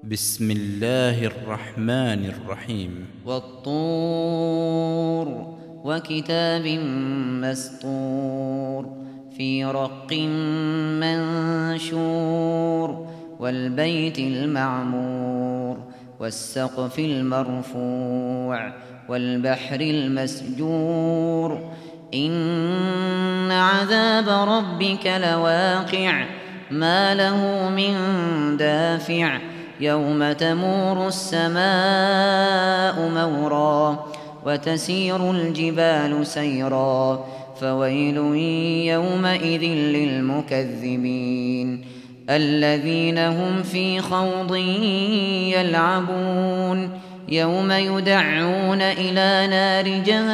بسم الله الرحمن الرحيم. والطور وكتاب مسطور في رق منشور والبيت المعمور والسقف المرفوع والبحر المسجور إن عذاب ربك لواقع ما له من دافع يوم تمور السماء مورا وتسير الجبال سيرا فويل يومئذ للمكذبين الذين هم في خوض يلعبون يوم يدعون إلى نار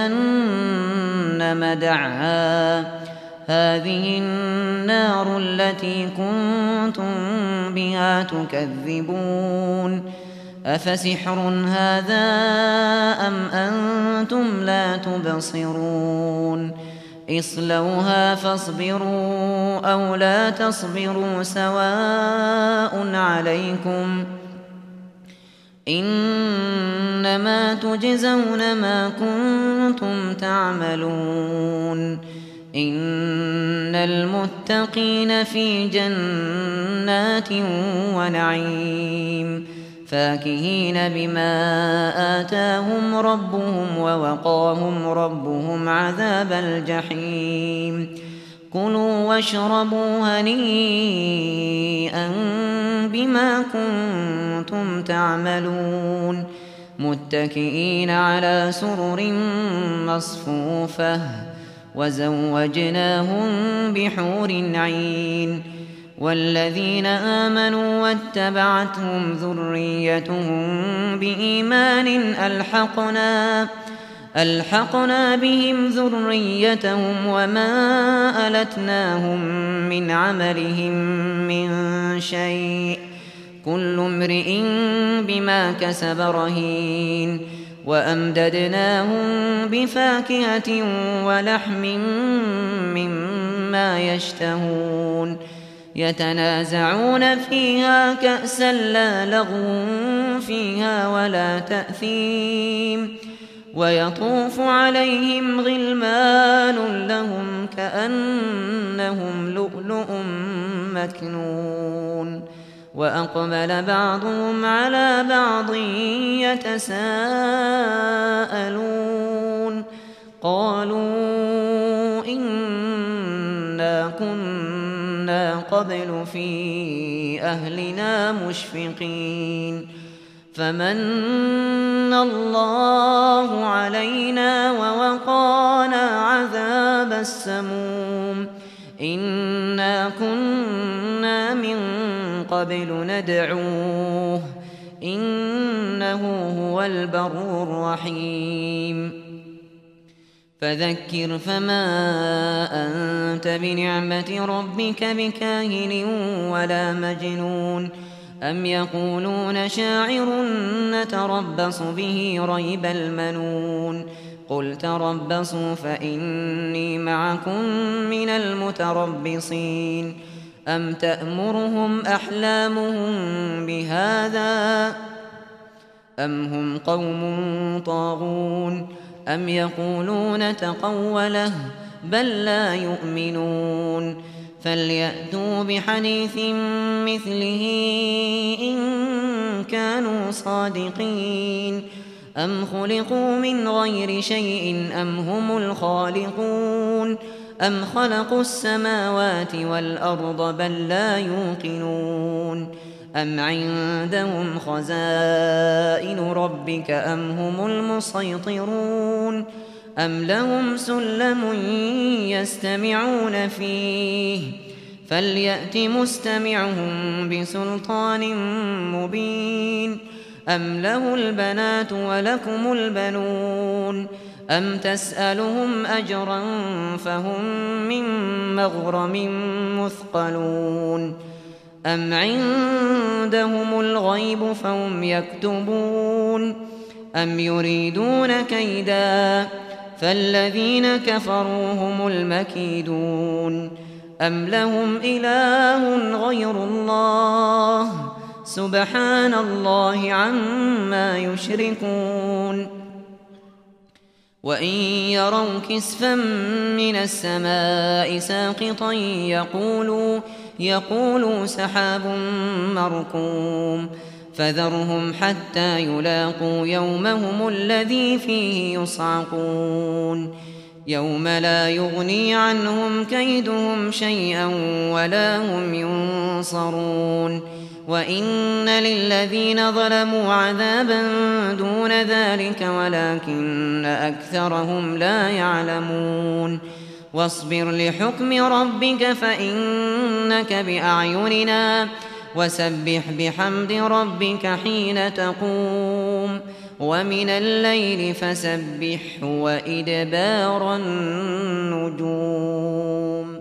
جهنم دعا هذه النار التي كنتم بها تكذبون أفسحر هذا أم أنتم لا تبصرون اصلوها فاصبروا أو لا تصبروا سواء عليكم إنما تجزون ما كنتم تعملون إن المتقين في جنات ونعيم فاكهين بما آتاهم ربهم ووقاهم ربهم عذاب الجحيم كلوا واشربوا هنيئا بما كنتم تعملون متكئين على سرر مصفوفة وزوجناهم بحور عين والذين آمنوا واتبعتهم ذريتهم بإيمان ألحقنا بهم ذريتهم وما ألتناهم من عملهم من شيء كل امرئ بما كسب رهين وأمددناهم بفاكهة ولحم مما يشتهون يتنازعون فيها كأسا لا لغو فيها ولا تأثيم ويطوف عليهم غلمان لهم كأنهم لؤلؤ مكنون وأقبل بعضهم على بعض يتساءلون قالوا إنا كنا قبل في أهلنا مشفقين فمن الله علينا ووقانا عذاب السموم إنا كنا من قبل ندعوه إنه هو البر الرحيم فذكر فما أنت بنعمة ربك بكاهن ولا مجنون أم يقولون شاعر نتربص به ريب المنون قل تربصوا فإني معكم من المتربصين أم تأمرهم أحلامهم بهذا أم هم قوم طاغون أم يقولون تقوله بل لا يؤمنون فليأتوا بحديث مثله إن كانوا صادقين أم خلقوا من غير شيء أم هم الخالقون أم خلقوا السماوات والأرض بل لا يوقنون أم عندهم خزائن ربك أم هم المسيطرون أم لهم سلم يستمعون فيه فليأت مستمعهم بسلطان مبين أم له البنات ولكم البنون أم تسألهم أجرا فهم من مغرم مثقلون أم عندهم الغيب فهم يكتبون أم يريدون كيدا فالذين كفروا هم المكيدون أم لهم إله غير الله سبحان الله عما يشركون وإن يروا كسفا من السماء ساقطا يقولوا سحاب مركوم فذرهم حتى يلاقوا يومهم الذي فيه يصعقون يوم لا يغني عنهم كيدهم شيئا ولا هم ينصرون وإن للذين ظلموا عذابا دون ذلك ولكن أكثرهم لا يعلمون واصبر لحكم ربك فإنك بأعيننا وسبح بحمد ربك حين تقوم ومن الليل فسبحه وإدبار النجوم